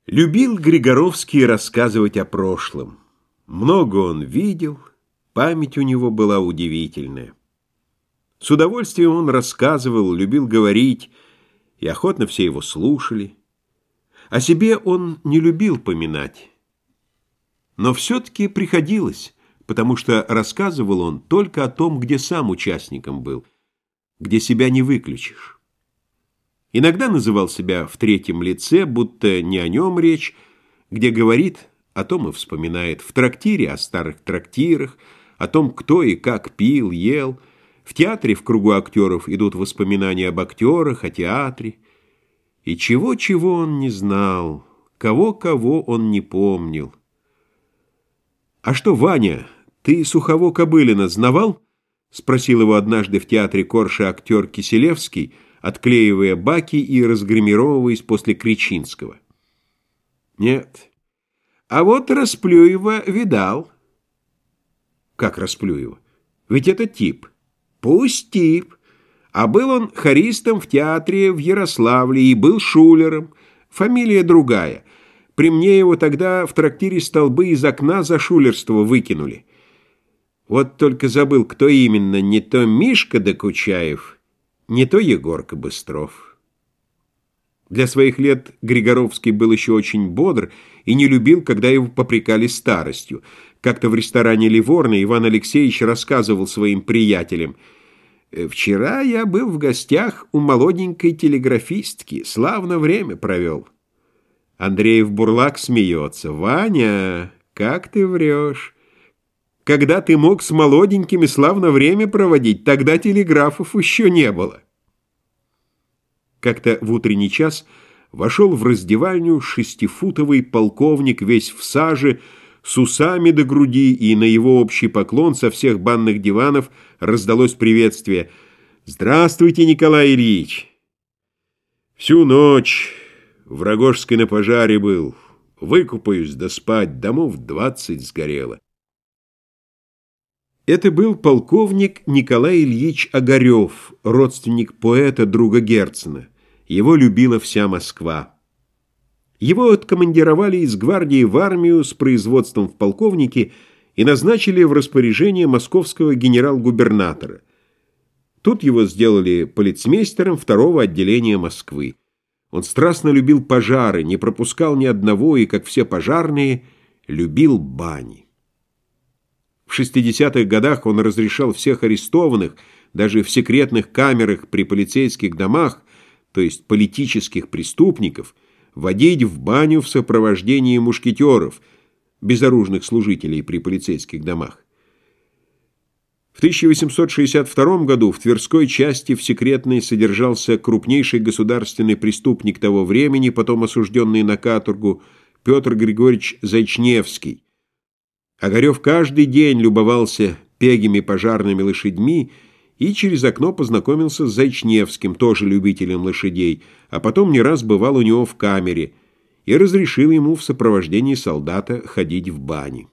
Любил Григоровский рассказывать о прошлом. Много он видел, память у него была удивительная. С удовольствием он рассказывал, любил говорить, и охотно все его слушали. О себе он не любил поминать. Но все-таки приходилось, потому что рассказывал он только о том, где сам участником был, где себя не выключишь. Иногда называл себя в третьем лице, будто не о нем речь, где говорит, о том и вспоминает, в трактире о старых трактирах, о том, кто и как пил, ел. В театре в кругу актеров идут воспоминания об актерах, о театре. И чего-чего он не знал, кого-кого он не помнил. «А что, Ваня, ты Сухого Кобылина знавал?» — спросил его однажды в театре Корша актер Киселевский, отклеивая баки и разгримировываясь после Кричинского. «Нет. А вот Расплюева видал». «Как Расплюева? Ведь это тип». «Пусть тип. А был он хористом в театре в Ярославле и был шулером. Фамилия другая. При мне его тогда в трактире столбы из окна за шулерство выкинули. Вот только забыл, кто именно, не то Мишка Докучаев, не то Егорка Быстров». Для своих лет Григоровский был еще очень бодр и не любил, когда его попрекали старостью. Как-то в ресторане «Ливорно» Иван Алексеевич рассказывал своим приятелям: «Вчера я был в гостях у молоденькой телеграфистки, славно время провел». Андреев-Бурлак смеется: «Ваня, как ты врешь? Когда ты мог с молоденькими славно время проводить, тогда телеграфов еще не было». Как-то в утренний час вошел в раздевальню шестифутовый полковник, весь в саже, с усами до груди, и на его общий поклон со всех банных диванов раздалось приветствие: «Здравствуйте, Николай Ильич!» «Всю ночь в Рогожской на пожаре был. Выкупаюсь да спать, домов 20 сгорело». Это был полковник Николай Ильич Огарев, родственник поэта, друга Герцена. Его любила вся Москва. Его откомандировали из гвардии в армию с производством в полковнике и назначили в распоряжение московского генерал-губернатора. Тут его сделали полицмейстером второго отделения Москвы. Он страстно любил пожары, не пропускал ни одного и, как все пожарные, любил бани. В 60-х годах он разрешал всех арестованных, даже в секретных камерах при полицейских домах, то есть политических преступников, водить в баню в сопровождении мушкетеров, безоружных служителей при полицейских домах. В 1862 году в Тверской части в секретной содержался крупнейший государственный преступник того времени, потом осужденный на каторгу, Петр Григорьевич Зайчневский. Огарев каждый день любовался пегими пожарными лошадьми и через окно познакомился с Зайчневским, тоже любителем лошадей, а потом не раз бывал у него в камере и разрешил ему в сопровождении солдата ходить в бани.